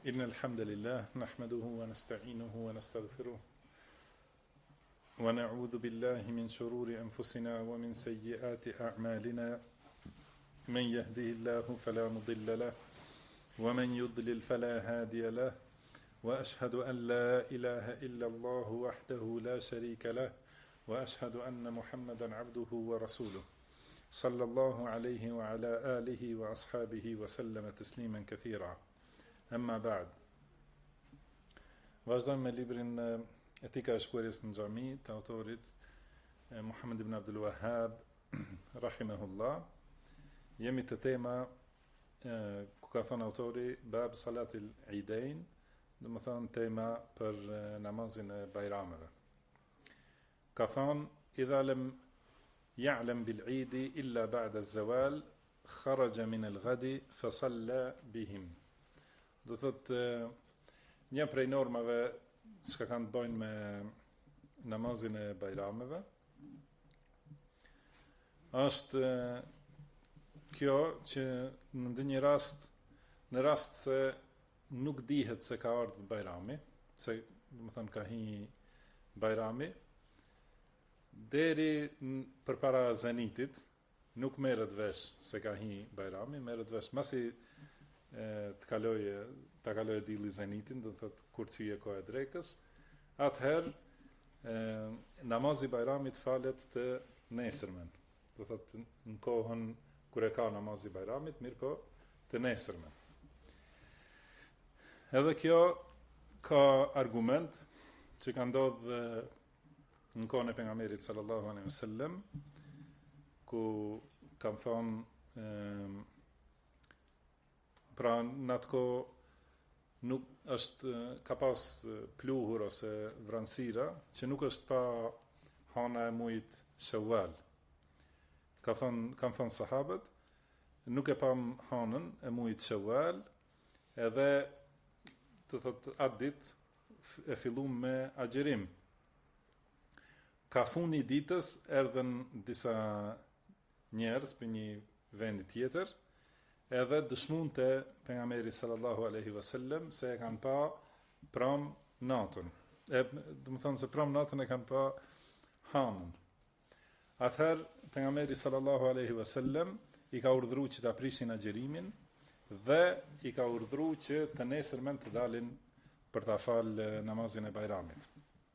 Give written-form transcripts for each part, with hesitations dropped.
إن الحمد لله نحمده ونستعينه ونستغفره ونعوذ بالله من شرور أنفسنا ومن سيئات أعمالنا من يهده الله فلا مضل له ومن يضلل فلا هادي له وأشهد أن لا إله إلا الله وحده لا شريك له وأشهد أن محمدا عبده ورسوله صلى الله عليه وعلى آله وأصحابه وسلم تسليما كثيرا أما بعد. Vazhdojmë me librin Etika e shkuarjes në xhami të autorit Muhammed ibn Abdul Wahhab rahimahullah. Jemi te tema ku ka thënë autori bab salatil Eidain, do të thonë tema për namazin e bajrameve. Ka thënë idha lam ya'lam bil Eidi illa ba'da az-zawal kharaja min al-ghadi fa salla bihim. Do thot një prej normave që kanë të bëjnë me namazin e bajrameve është kjo që në ndonjë rast, në rast se nuk dihet se ka ardhur bajrami, se do të thënë ka hi bajrami, deri përpara zenitit nuk merret vesh se ka hi bajrami, merret vesh masi të kaloj dilli zenitin, do të thotë kur të hyje koha e drekës, atëherë namazi i bajramit falet të nesërmen. Do të thotë në kohën kur e ka namazi i bajramit, mirë po të nesërmen. Edhe kjo ka argument që ka ndodhur në kohën e pejgamberit sallallahu alaihi wasallam, ku kanë thonë pra në atë kohë nuk është ka pas pluhur ose vranësira që nuk është pa hana e mujt Shawwal. Kanë thënë sahabët, nuk e pam hanën e mujt Shawwal, edhe të thotë atë ditë e fillum me agjerim. Ka funi ditës erdhen disa njerëz për një vendi tjetër, edhe dëshmunte pejgamberi sallallahu alaihi wasallam se e kanë pa pram natën. Do të thonë se pram natën e kanë pa hanën. Atëherë pejgamberi sallallahu alaihi wasallam i ka urdhëruar që ta prishin agjerimin dhe i ka urdhëruar që të nesërmen të dalin për ta falë namazin e bajramit.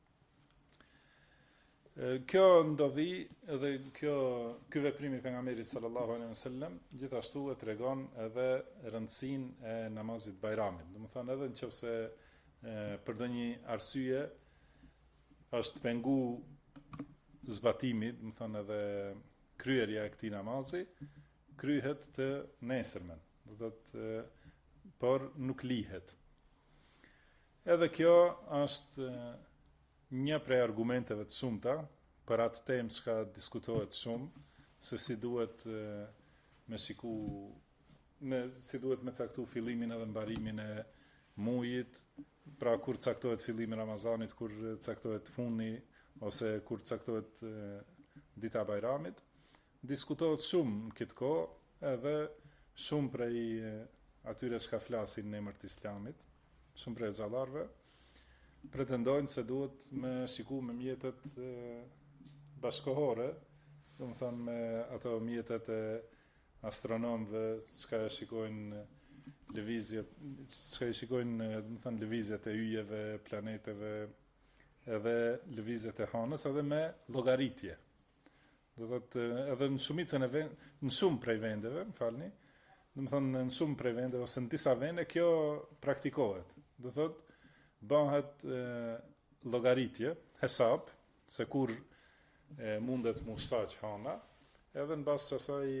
Kjo ndodhi edhe ky veprim i pejgamberit sallallahu alaihi wasallam gjithashtu e tregon edhe rëndësinë e namazit bajramit. Do të thonë edhe nëse për ndonjë arsye është pengu zbatimi, do të thonë edhe kryerja e këtij namazi, kryhet të nesërmen. Do thotë por nuk lihet. Edhe kjo është një prej argumenteve të shumta për atë temë që diskutohet shumë, se si duhet me caktu fillimin edhe mbarimin e mujit, pra kur caktohet fillimi Ramazanit, kur caktohet funi, ose kur caktohet dita bajramit. Diskutohet shumë në këtë kohë, edhe shumë prej atyre që ka flasin në emër të Islamit, shumë prej xhallarëve, pretendojnë se duhet me shiku me mjetet bashkohore, do të thonë me ato mjetet e astronomëve që shikojnë lëvizjet, që shikojnë do të thonë lëvizjet e yjeve, planeteve, edhe lëvizjet e hanës, edhe me llogaritje. Do thotë edhe në shumicën e në shumë prej vendeve, më falni, do të thonë në shumë prej vendeve ose në disa vende kjo praktikohet. Do thotë bëhet llogaritje, hesab, se kur mundet mu shfaq hana, edhe në basë që asaj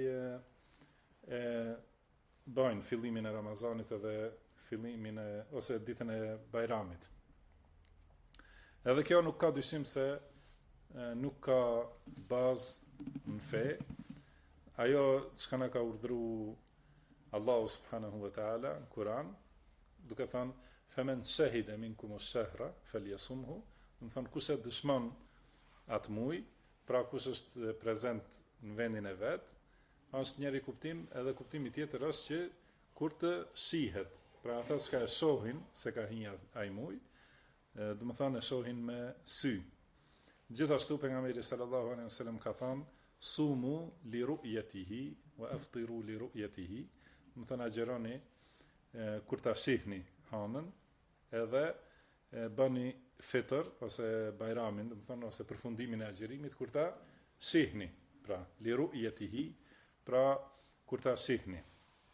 bëjnë fillimin e Ramazanit edhe fillimin ose ditën e bajramit. Edhe kjo nuk ka dyshim se nuk ka bazë në fe, ajo që na ka urdhëru Allahu subhanahu wa ta'ala në Kur'an, duke thënë femen shahida minkum ash-shahra falyasumhu, do të thonë kush e dëshmon atë muaj, pra kush është prezent në vendin e vet, është njëri kuptim, edhe kuptimi tjetër është që kur të shihet Pra ata që e shohin se ka hinja ai muj, do të thonë e shohin me sy. Gjithashtu pejgamberi sallallahu alaihi wasallam ka thënë sumu li ru'yatihi wa aftiru li ru'yatihi. Do të thonë agjeroni kur ta shihni hanën, edhe bëni fitr ose bajramin, do të thonë ose përfundimin e agjerimit kur ta shihni. Pra li ru'yatihi, pra kur ta shihni.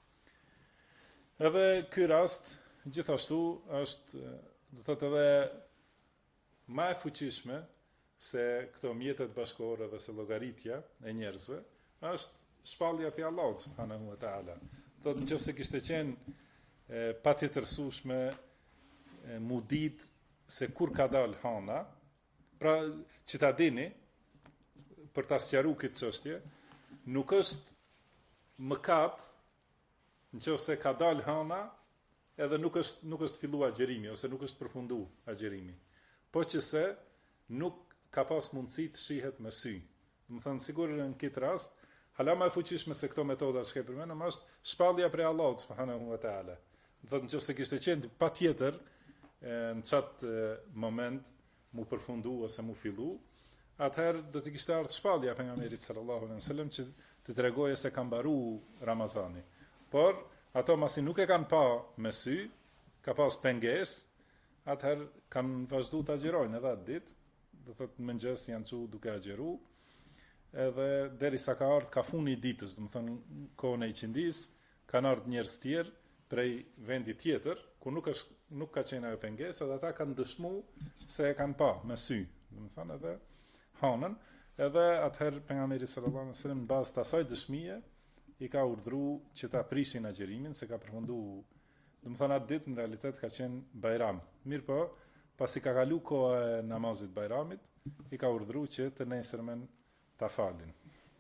Edhe ky rast gjithashtu është, do thotë edhe më e fuqishme se këto mjetet bashkëkohore dhe se llogaritja e njerëzve, është shpallja pe Allahut subhanahu wa taala. Thotë nëse kishte qenë patjetërsueshme mu dit se kur ka dal hana, pra që ta dini për ta sqaruar këtë çështje, nuk është mëkat nëse ka dal hana edhe nuk është filluar agjerimi ose nuk është përfunduar agjerimi. Po që se nuk ka pas mundësi të shihet me sy. Do të thënë sigurisht në këtë rast, hala më e fuqishme se këto metoda që e përmendëm është shpallja prej Allahut subhanahu wa taala. Do të thotë nëse kishte qenë patjetër në çat moment mu përfundu ose mu fillu, atëherë do të kishte ardhur shpallja pejgamberit sallallahu alaihi wasallam që të tregojë se ka mbaruar Ramazani. Por ato masi nuk e kanë pa me sy, ka pas pengesë, atëherë kanë vazhdu të agjerojnë edhe atë ditë, do thotë mëngjes janë çu duke agjeru, edhe derisa ka ardhur ka funi i ditës, do të thonë kohën e iqindis, kanë ardhur njerëz tjerë prej vendi tjetër, ku nuk ka qenë ajo pengesë, edhe ata kanë dëshmuar se e kanë pa me sy, do të thonë edhe hanën, edhe atëherë pejgamberi sallallahu alajhi wasallam në bazë të asaj dëshmie i ka urdhëruar që ta prishin agjerimin se ka përfunduar. Do të thonë atë ditë në realitet ka qenë bajram. Mirë po, pasi ka kalu koha e namazit bajramit, i ka urdhëruar që të nesërmen ta falin.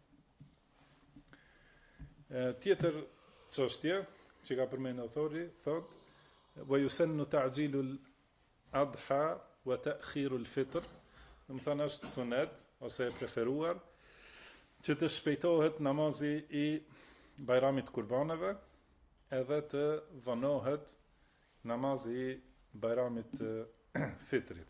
Tjetër çështje që ka përmendur autori thotë wa yusannu ta'jilu al-adha wa ta'khiru al-fitr. Do të thonë është sunet ose e preferuar që të shpejtohet namazi i bajramit kurbaneve edhe të vonohet namazi i bajramit fitrit.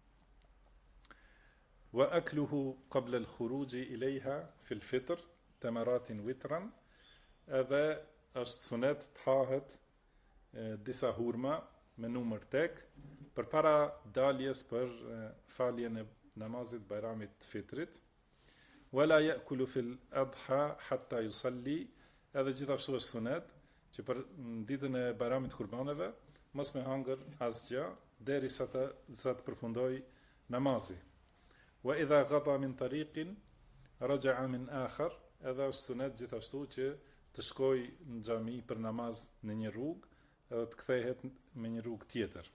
Wa akluhu qabla al-khuruji ilayha fi al-fitr tamaratin witran, edhe është sunet të hahet disa hurma me numër tek përpara daljes për faljen e namazit bajramit fitrit. Wala ya'kulu fil adha hatta yusalli, edhe gjithashtu është sunet që për ditën e bajramit kurbaneve mos me hangër asgjë derisa të përfundoj namazi. Wa idha ghada min tariqin raja'a min akhar, edhe është sunet gjithashtu që të shkoj në xhami për namaz në një rrugë edhe të kthehet me një rrugë tjetër.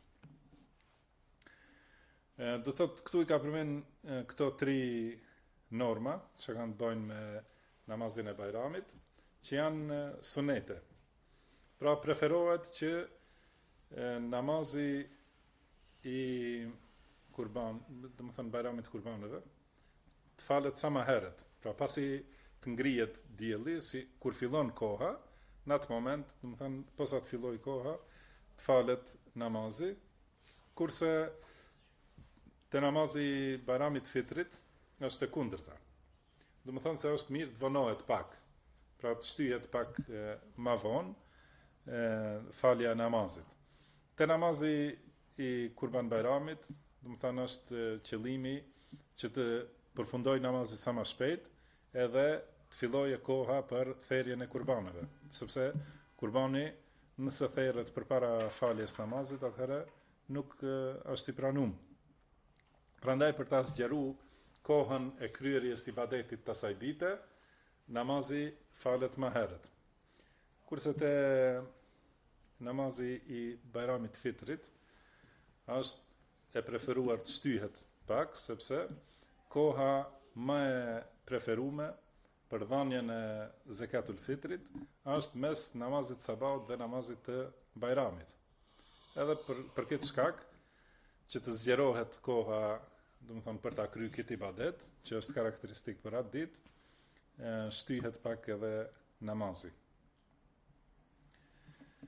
Do thotë këtu i ka përmend këto tri norma që kanë të bëjnë me namazin e bajramit, që janë sunete. Pra preferohet që namazi i kurban, do të thënë bajramit kurbanëve, të falet sa më herët. Pra pasi të ngrihet dielli, si kur fillon koha, në atë moment, do të thënë posa të filloj koha, të falet namazi, kurse te namazi i bajramit fitrit është e kundërta. Do të thënë se është mirë të vonohet pak, pra të shtyhet pak ma vonë falja e namazit. Te namazi i kurban bajramit, do të thënë është qëllimi që të përfundoj namazi sa më shpejt, edhe të fillojë koha për therrjen e kurbaneve, sepse kurbani nëse therret përpara faljes namazit, atëherë nuk është i pranuar. Prandaj për ta zgjeruar kohën e kryerjes së ibadetit të asaj dite, namazi falet më herët. Kurse te namazi i bajramit fitrit është e preferuar të shtyhet pak, sepse koha më e preferuar për dhënien e zakatul fitrit është mes namazit sabahut dhe namazit të bajramit. Edhe për këtë shkak që të zgjerohet koha, do të thonë për ta kryer këtë ibadet, që është karakteristik për atë ditë, shtyhet pak edhe namazi.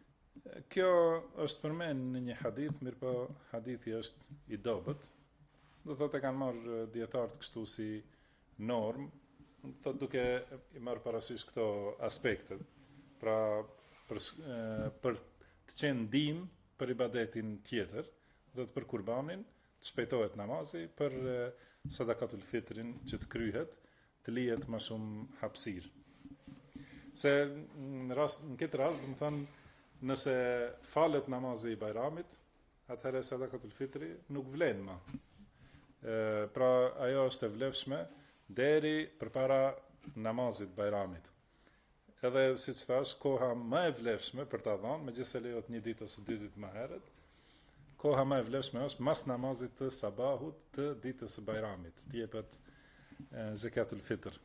Kjo është përmend në një hadith, mirë po hadithi është i dobët. Do thotë e kanë marrë dietarët kështu si norm, do thotë duke i marrë parasysh këto aspekte. Pra për të qenë ndihmë për ibadetin tjetër, do të për kurbanin, të shpejtohet namazi, për sadakatul fitrin që të kryhet, të lihet më shumë hapësirë. Se në këtë rast, do të thonë, nëse falet namazi i Bajramit, atëherë sadakatul fitri nuk vlen më. Pra ajo është e vlefshme deri përpara namazit Bajramit. Edhe siç thash, koha më e vlefshme për ta dhënë, megjithëse lejohet një ditë ose dy ditë më herët, koha më e vlefshme është mas namazit të sabahut të ditës së Bajramit, të jepet zakatul fitr.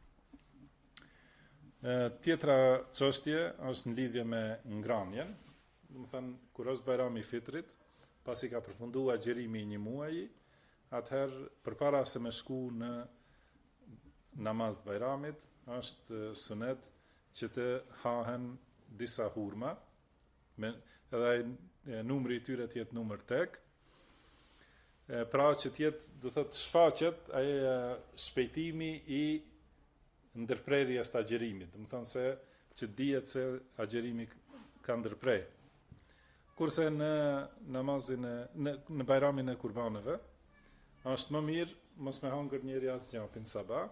Tjetra çështje është në lidhje me ngrënien, do të thënë kur është Bajrami i Fitrit, pasi ka përfunduar xherimi i një muaji, atëherë përpara se me shku në namaz të Bajramit, është sunet që të hahen disa hurma, edhe numri i tyre të jetë numër tek, pra që të jetë, do thotë shfaqet ai shpejtimi i ndërprerjes të agjerimit, do të thonë se që dihet se agjerimi ka ndërprer. Kurse në namazin në Bajramin e kurbanëve, është më mirë mos me hangër njëri asgjapin sabah,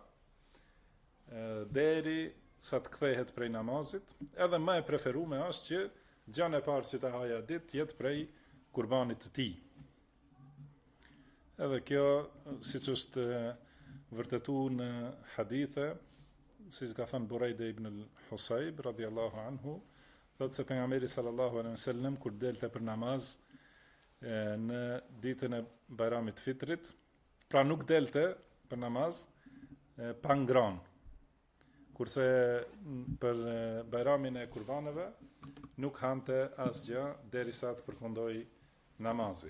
deri sa të kthehet prej namazit, edhe më e preferuar është që gjana e parë që të haja ditë jetë prej kurbanit të tij. Edhe kjo, siç është vërtetuar në hadithe, si ka thënë Burejde ibn al-Husayb radhiyallahu anhu, thotë se pejgamberi sallallahu alaihi wasallam kur delte për namaz në ditën e Bajramit Fitrit, pra nuk delte për namaz pa ngrënë. Kurse për Bajramin e kurbanëve nuk hante asgjë derisa të përfundoi namazi.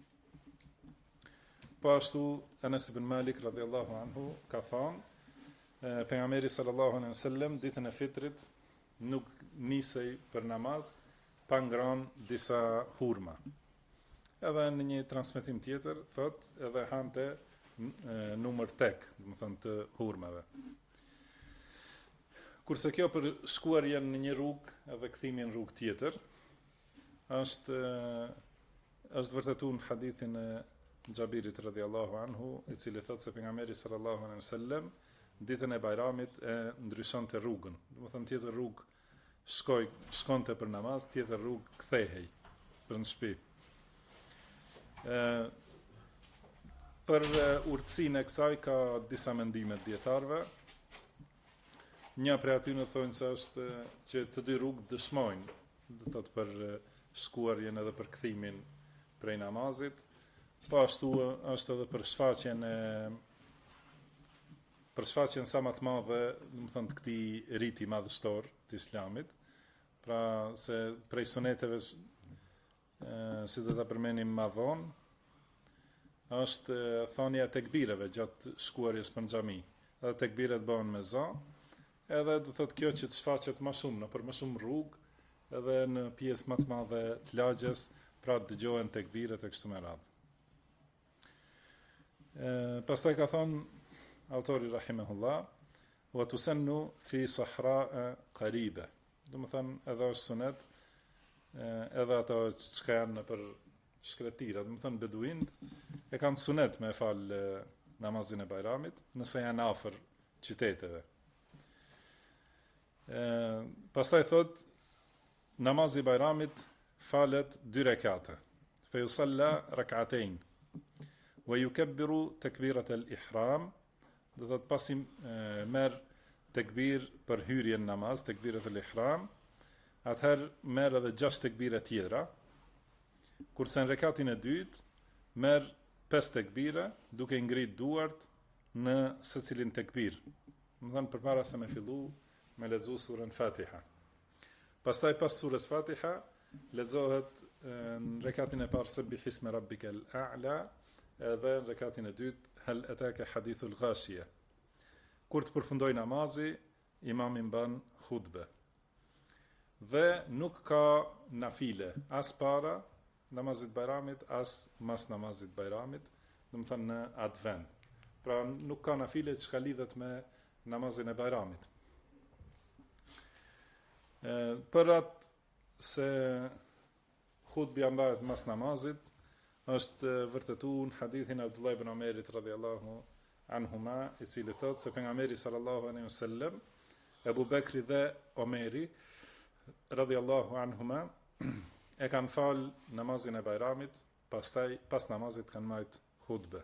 Po ashtu Anas ibn Malik radhiyallahu anhu ka thënë pejgamberi sallallahu alaihi wasallam ditën e Fitrit nuk nisej për namaz pa ngrënë disa hurma. Edhe në një transmetim tjetër thot edhe hante numër tek, do të thonë të hurmave. Kurse kjo për shkuarjen në një rrugë edhe kthimin në rrugë tjetër është vërtetuar në hadithin e Xhabirit radhiyallahu anhu, i cili thot se pejgamberi sallallahu alaihi wasallam ditën e Bajramit e ndryshonte rrugën. Do të thonë tjetër rrugë shkonte për namaz, tjetër rrugë kthehej për në shtëpi. Për urtësinë e kësaj ka disa mendime të dietarëve. Një prej atyre thonë se është që të dy rrugë dëshmojnë, do thotë për shkuarjen edhe për kthimin prej namazit. Po ashtu është edhe për shfaqjen sa më të madhe, do të thonë të këtij riti madhështor të Islamit. Pra se prej suneteve si do ta përmenim më vonë, është thonja e tekbireve gjatë shkuarjes për xhami. Edhe tekbiret bëhen me za, edhe do thotë kjo që të shfaqet më shumë në për më shumë rrugë, edhe në pjesë më të madhe të lagjes, pra dëgjohen tekbiret e kështu me radhë. Pastaj ka thonë autori rahimahullah, wa tusannu fi sahra qariba. Do të thonë edhe është sunet, edhe ato që janë për shkretira, do të thonë beduinët e kanë sunet me fal namazin e Bajramit, nëse janë afër qyteteve. Pastaj thot namazi i Bajramit falet 2 rekate. Fa yusalla rak'atayn wa yukabbiru takbirat al-ihram. Do thot pasi merr tekbir për hyrjen në namaz, tekbirat al-ihram, atëherë merr edhe 6 tekbire tjera. Kurse në rekatin e dytë merr 5 tekbire duke ngrit duart në secilin tekbir. Do thënë përpara se me fillu me lexu surën Fatiha. Pastaj pas surës Fatiha lexohet në rekatin e parë Subbihisme Rabbikal A'la, edhe në rekatin e dytë Hal ataka hadithul ghashiya. Kur të përfundoj namazi, imami mban khutbe. dhe nuk ka nafile, as para namazit bajramit, as mas namazit bajramit, do të thënë në atë vend. Pra nuk ka nafile që ka lidhet me namazin e bajramit. Për atë se hutbja mbahet mas namazit, është vërtetuar në hadithin e Abdullah ibn Omerit radhiyallahu anhuma, i cili thotë se pejgamberi sallallahu alaihi wasallam, Ebu Bekri dhe Omeri radhiyallahu anhuma e kanë fal namazin e bajramit, pastaj pas namazit kanë marrë hutbe.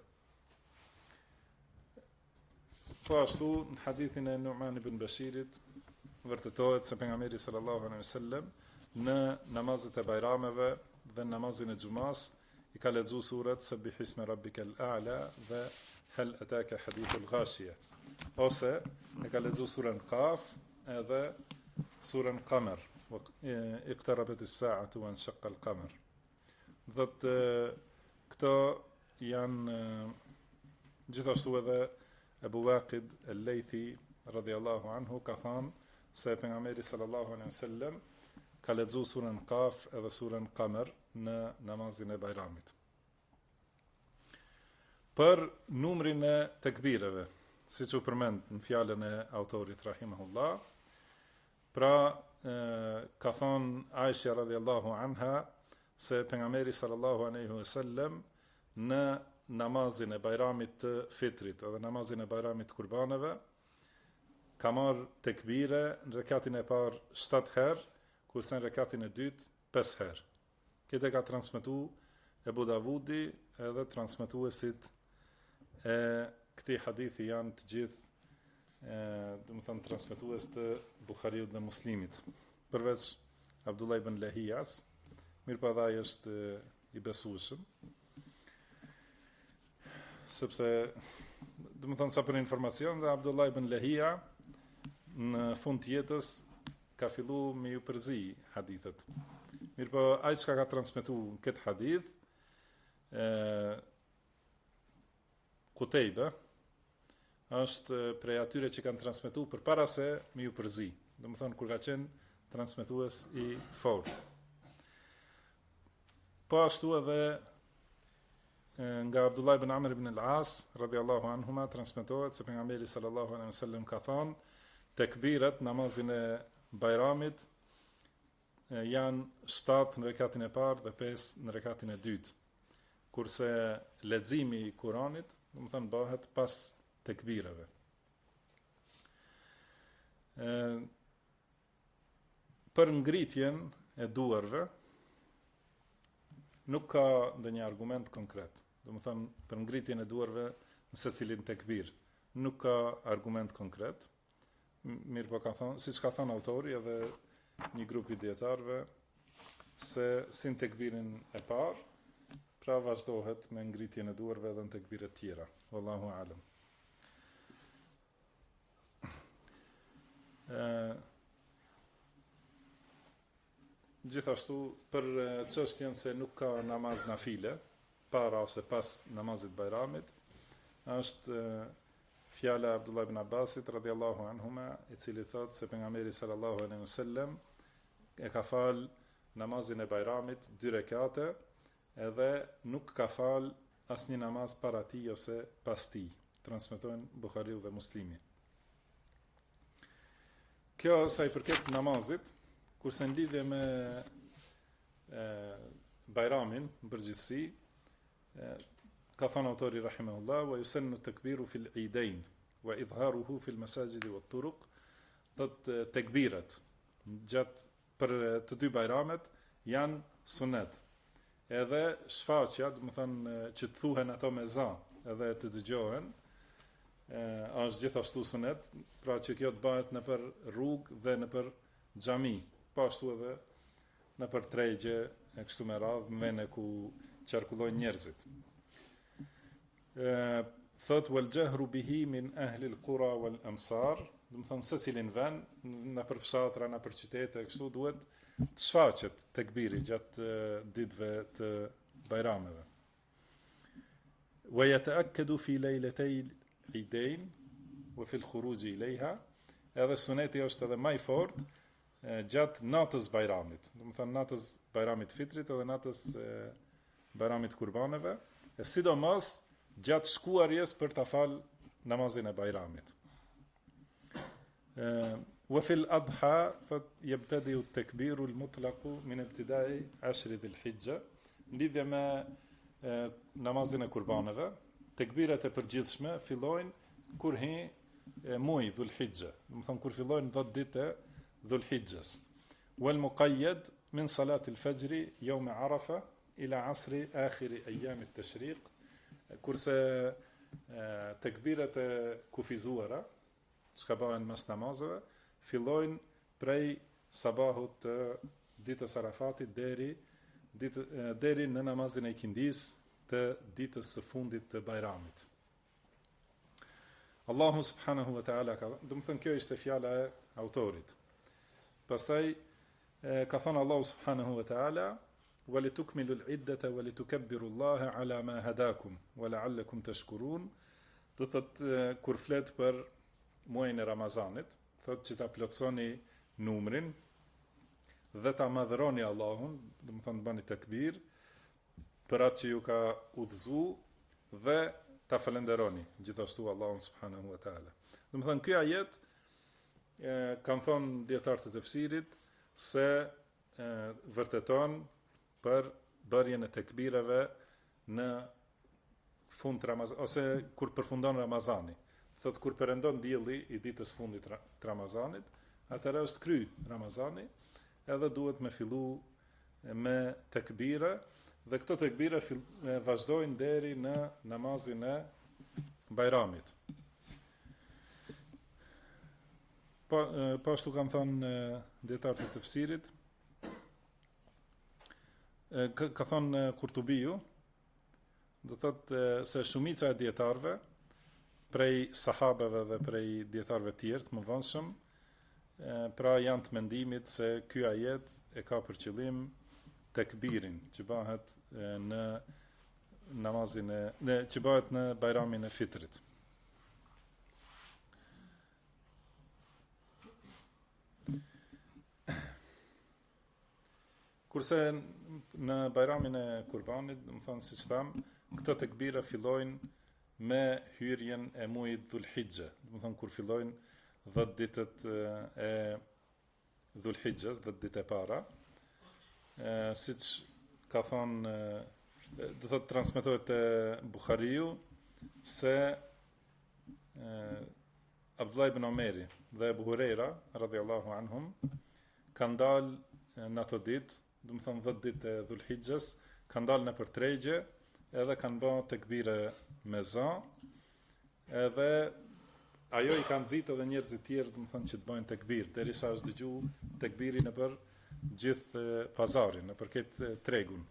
Po ashtu në hadithin e Nu'man ibn Bashirit vërtetohet se pejgamberi sallallahu alaihi wasallam në namazet e bajrameve dhe namazin e xumas i ka lexuar surat Sabbih isma rabbikal a'la dhe Hal ataka hadithul ghashiya, ose e ka lexuar surën Qaf edhe surën Qamar, iqtarabat as-sa'atu wa inshaqqa al-qamar. Dhe këto janë gjithashtu edhe Abu Waqid al-Laythi radhiyallahu anhu ka thënë se pejgamberi sallallahu alaihi wasallam ka lexuar surën Qaf edhe surën Qamar në namazin e bajramit. Për numrin e tekbireve, siç u përmend në fjalën e autorit rahimahullah, pra ka thënë Aisha radhiyallahu anha se pejgamberi sallallahu alaihi wasallam në namazin e bajramit të fitrit edhe namazin e bajramit të kurbaneve ka marrë tekbire në rekatin e parë 7 herë, kurse në rekatin e dytë 5 herë. Këtë ka transmetuar Ebu Davudi edhe transmetuesit e këtij hadithi janë të gjithë do të thënë transmetues të Buhariut dhe Muslimit, përveç Abdullah ibn Lahijas, mirëpo ai është i besueshëm, sepse do të thënë sa për informacion, dhe Abdullah ibn Lahija në fund të jetës ka filluar me ju përzi hadithet. Mirëpo ai çka ka transmetuar këtë hadith Kutejbe është prej atyre që kanë transmetuar përpara se me ju përzi. Do të thonë kur ka qenë transmetues i fortë. Po ashtu edhe nga Abdullah ibn Amr ibn al-As radhiyallahu anhuma transmetohet se pejgamberi sallallahu alaihi wasallam ka thënë tekbirat namazin e bajramit janë 7 në rekatin e parë dhe 5 në rekatin e dytë. Kurse leximi i Kuranit, do të thënë bëhet pas tekbirave. Për ngritjen e duarve nuk ka ndonjë argument konkret. Do të thënë për ngritjen e duarve në secilin tekbir nuk ka argument konkret. Mirëpo ka thënë, siç ka thënë autori edhe një grup i dietarëve, se sin tekbirin e parë, pra vazhdohet me ngritjen e duarve edhe në tekbire të tjera. Wallahu a'lam. Gjithashtu për çështjen se nuk ka namaz nafile para ose pas namazit bajramit, është fjala e Abdullah ibn Abbasit radhiyallahu anhuma, i cili thotë se pejgamberi sallallahu alaihi wasallam e ka fal namazin e bajramit 2 rekate edhe nuk ka fal asnjë namaz para tij ose pas tij. Transmetojnë Buhariu dhe Muslimi. Kjo sa i përket namazit, kurse në lidhje me bajramin në përgjithësi, ka thënë autori rahimahullah, wa yusannu takbiru fil eidain wa idharuhu fil masajid wa turuq, thotë tekbirat gjatë për të dy bajramet janë sunet. Edhe shfaqja, do të thënë që të thuhen ato me za, edhe të dëgjohen, është gjithashtu sunet, pra që kjo të bëhet në për rrugë dhe në për xhami, po ashtu edhe në për tregje e kështu me radhë, në vende ku qarkullojnë njerëzit. Thot wal jahru bihi min ahli al-qura wal amsar, do të thënë secilin vend, në për fshatra, në për qytete, kështu duhet të shfaqet tekbiri gjatë ditëve të bajrameve. Wa yata'akkadu fi lejletej idain wa fi al-khuruj ilayha, edhe suneti është edhe më i fortë gjatë natës bajramit. Do të thënë natës bajramit fitrit edhe natës bajramit kurbaneve, e sidomos gjatë shkuarjes për ta fal namazin e bajramit. وفي الأضحى يبتدئ التكبير المطلق من ابتداء 10 ذي الحجة. Lidhje me namazin e kurbaneve, tekbirat e përgjithshme fillojnë kur hi muaj Dhul-Hijja, do të thonë kur fillojnë 10 ditë e Dhul-Hijjes. Wal muqayyad min salat al-fajr yawm Arafa ila asri akhir ayyam at-tashriq. Kurse tekbirat e kufizuara, çka bëhen mes namazeve, fillojnë prej sabahut të ditës Arafatit deri në namazin e ikindis të ditës së fundit të bajramit. Allahu subhanahu wa ta'ala do të thënë kjo ishte fjala e autorit. Pastaj ka thënë Allahu subhanahu wa ta'ala walitukmilu al-iddata walitukabbiru Allaha ala ma hadakum wa la'allakum tashkurun. Do thotë kur flet për muajin e Ramazanit, thotë që ta plotësoni numrin dhe ta madhëroni Allahun, do të thonë bani takbir për atë që ju ka udhëzu dhe ta falenderoni gjithashtu Allahun subhanahu wa taala. Do të thonë ky ajet kanë thonë dietarët e tefsirit se vërteton për bërjen e tekbireve në fund Ramazan ose kur përfundon Ramazani. Thotë kur perëndon dielli i ditës fundit të Ramazanit, atëherë është kry Ramazani, edhe duhet me fillu me tekbire, dhe këto tekbire vazhdojnë deri në namazin e bajramit. Po ashtu kanë thënë dietarët e tefsirit, ka thënë Kurtubiu, do thotë se shumica e dietarëve prej sahabeve dhe prej dietarëve tjerë të mëvonshëm, pra janë të mendimit se ky ajet e ka për qëllim tekbirin që bëhet në namazin që bëhet në bajramin e fitrit. Kurse në bajramin e kurbanit, do të thonë siç tham, këto tekbira fillojnë me hyrjen e muajit Dhul-Hijja, do të thonë kur fillojnë 10 ditët e Dhul-Hijjes, 10 ditë e para, siç ka thonë, do thotë transmetohet te Buhariu se Abdullah ibn Omeri dhe Abu Huraira radhiyallahu anhum kanë dalë në ato ditë, do të thonë 10 ditë e Dhul-Hijjes, kanë dalë nëpër tregje, edhe kanë bërë tekbire me za, edhe ajo i kanë nxit edhe njerëzit tjerë, do të thonë që të bëjnë tekbir, derisa është dëgju tekbiri nëpër gjithë pazarin, nëpër këtë tregun.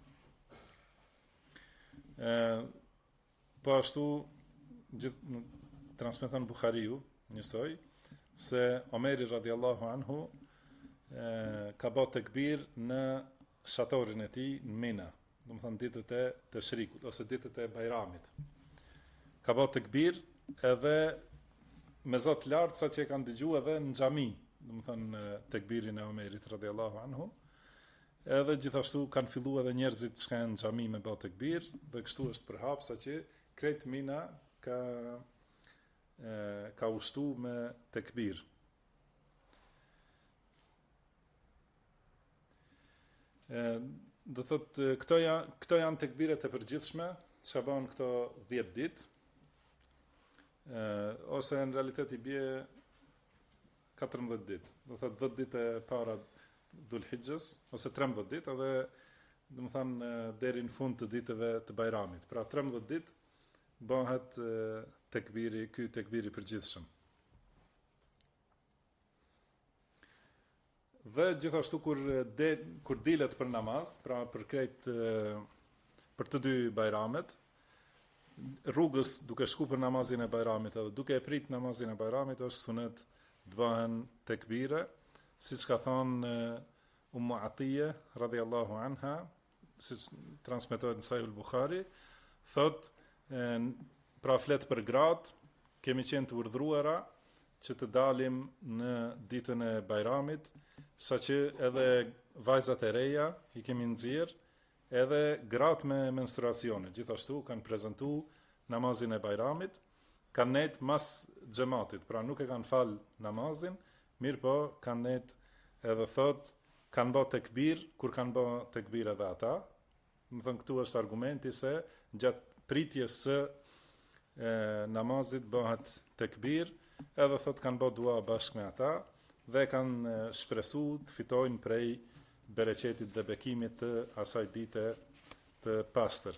Po ashtu transmeton Buhariu njësoj se Omeri radhiyallahu anhu ka bërë tekbir në shatorin e tij në Mina, do të thonë ditët e Tashrikut ose ditët e Bajramit. Ka bërë tekbir edhe me zot lart sa që e kanë dëgjuar edhe në xhami, do të thonë tekbirin e Omerit radhiyallahu anhu. Edhe gjithashtu kanë filluar edhe njerëzit që kanë në xhami me bë tekbir, dhe kështu është përhap sa që krejt Mina ka ushtu me tekbir. Do thotë këto janë tekbiret e përgjithshme që bëhen këto 10 ditë, ose në realitet i bie 14 ditë. Do thotë 10 ditë e para Dhul-Hijjes ose 13 ditë, edhe do të thonë deri në fund të ditëve të Bajramit. Pra 13 ditë bëhet ky tekbiri përgjithshëm. Dhe gjithashtu kur dilet për namaz, pra për të dy bajramet, rrugës duke shku për namazin e bajramit edhe duke e prit namazin e bajramit është sunet të bëhen tekbire, siç ka thonë Ummu Atije radhiyallahu anha, siç transmetohet në Sahih al-Bukhari, thot pra flet për gratë, kemi qenë të urdhëruara që të dalim në ditën e Bajramit, saqë edhe vajzat e reja i kemi nxjerr, edhe gratë me menstruacione, gjithashtu kanë prezantu namazin e Bajramit, kanë nejt mas xhamatit, pra nuk e kanë fal namazin, mirë po kanë nejt edhe thot, kanë bë tekbir, kur kanë bë tekbir edhe ata. Më thënë këtu është argumenti se gjatë pritjes së namazit bëhet tekbir, edhe thot kanë bë dua bashkë me ata dhe kanë shpresu të fitojnë prej bereqetit dhe bekimit të asaj dite të pastër.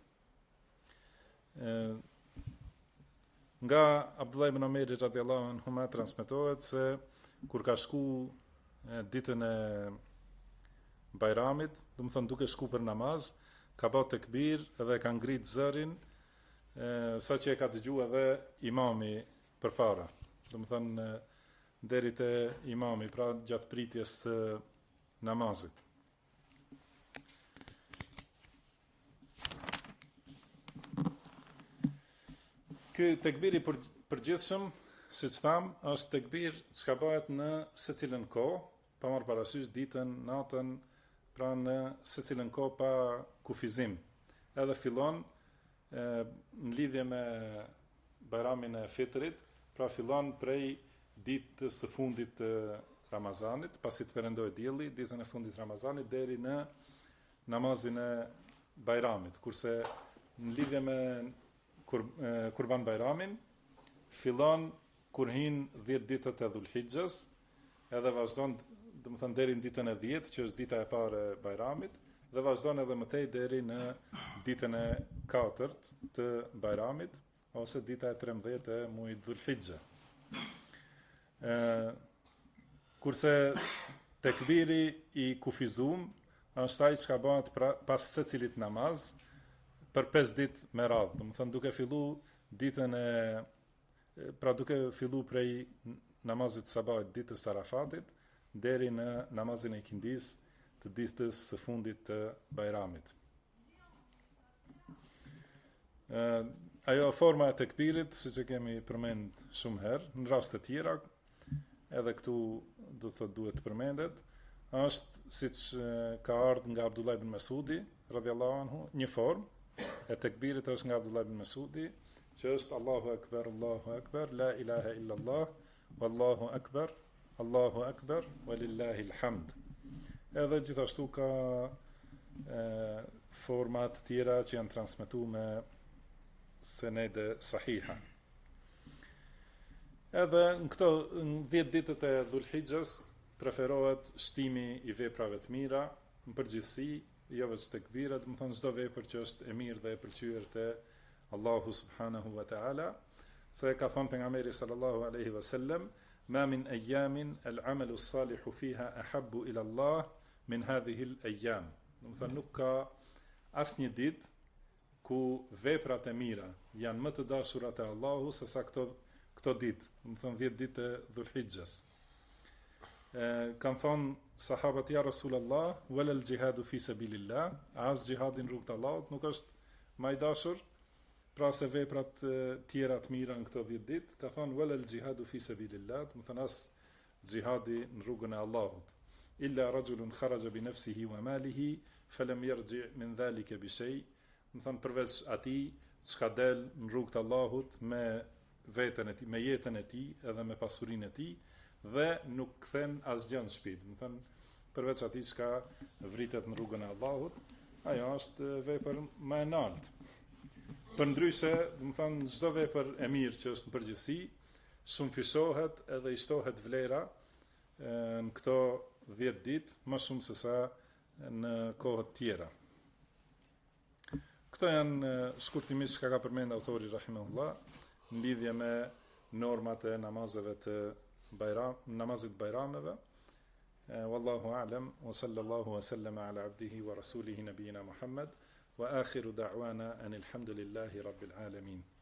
Nga Abdullah ibn Omeri radhiyallahu anhu transmetohet se kur ka shku ditën e Bajramit, do të thonë duke shku për namaz, ka bë tekbir edhe ka ngrit zërin, sa që e ka dëgju edhe imami përpara. Do të thonë deri te imami, pra gjatë pritjes së namazit. Ky tekbir i përgjithshëm, siç tham, është tekbir që bëhet në secilën kohë, pa marrë parasysh ditën, natën, pra në secilën kohë pa kufizim. Edhe fillon në lidhje me Bajramin e Fitrit, pra fillon prej ditës së fundit të Ramazanit, pasi të perëndohet dielli, ditën e fundit të Ramazanit deri në namazin e Bajramit, kurse në lidhje me Kurban Bajramin fillon kur hin 10 ditët e Dhulhixhës, edhe vazhdon, do të thënë deri në ditën e 10, që është dita e parë e Bajramit, dhe vazhdon edhe më tej deri në ditën e 4 të Bajramit, ose dita e 13 e muajit Dhulhixha. Kurse tekbiri i kufizum është ai që bëhet pas secilit namaz për 5 ditë me radhë, do të thënë duke fillu ditën e duke fillu prej namazit sabahit ditës së Arafatit deri në namazin e Ikindis të ditës së fundit të Bajramit. Ajo forma e tekbirit, siç e kemi përmend shumë herë, në raste të tjera, edhe këtu do të duhet të përmendet, është siç ka ardhur nga Abdullah ibn Mesudi radhiyallahu anhu, një formë e tekbirit është nga Abdullah ibn Mesudi, që është Allahu Akbar, la ilaha illallah, wallahu akbar, Allahu akbar, walillahi alhamd. Edhe gjithashtu ka format tjera që janë transmetuar me senede sahiha. Edhe në këto 10 ditët e Dhulhixhës preferohet shtimi i veprave të mira, në përgjithësi, jo vetëm tekbirat, do të thonë çdo vepër që është e mirë dhe e pëlqyer te Allahu subhanahu wa ta'ala, se ka thënë pejgamberi sallallahu alaihi wasallam, ma min ayamin al-amalu as-salihu fiha ahabbu ila Allah min hadhihi al-ayam. Do të thonë nuk ka asnjë ditë ku veprat e mira janë më të dashura te Allahu se sa këto ditë, do të thonë 10 ditë e Dhulhixhës. Kanë thonë sahabët ja Rasulullah, wala al-jihadu fi sabilillah, as jihadin rrugt Allahut nuk është më i dashur, pra se veprat tjera të mira në këto 10 ditë, ka thonë wala al-jihadu fi sabilillah, do të thonë as jihadi në rrugën e Allahut. Illa rajulun kharaja bi nafsihi wa malihi falam yarji min dhalika bi shay, do të thonë përveç atij çka del në rrugën e Allahut me veten e tij, me jetën e tij edhe me pasurinë e tij, dhe nuk kthen asgjë në shtëpi. Do të thonë përveç atij çka vritet në rrugën e Allahut, ajo është vepër më e lartë. Përndryshe, do të thonë çdo vepër e mirë që është në përgjithësi, shumëfisohet edhe i shtohet vlera në këto 10 ditë, më shumë se sa në kohët tjera. Këto janë shkurtimisht çka ka përmend autori rahimahullah në lidhje me normat e namazeve të namazit bajrameve. Wallahu a'lam, wa sallallahu wa sallama ala abdihi wa rasulihi nabiyina Muhammad, wa akhiru da'wana anil hamdulillahi rabbil alamin.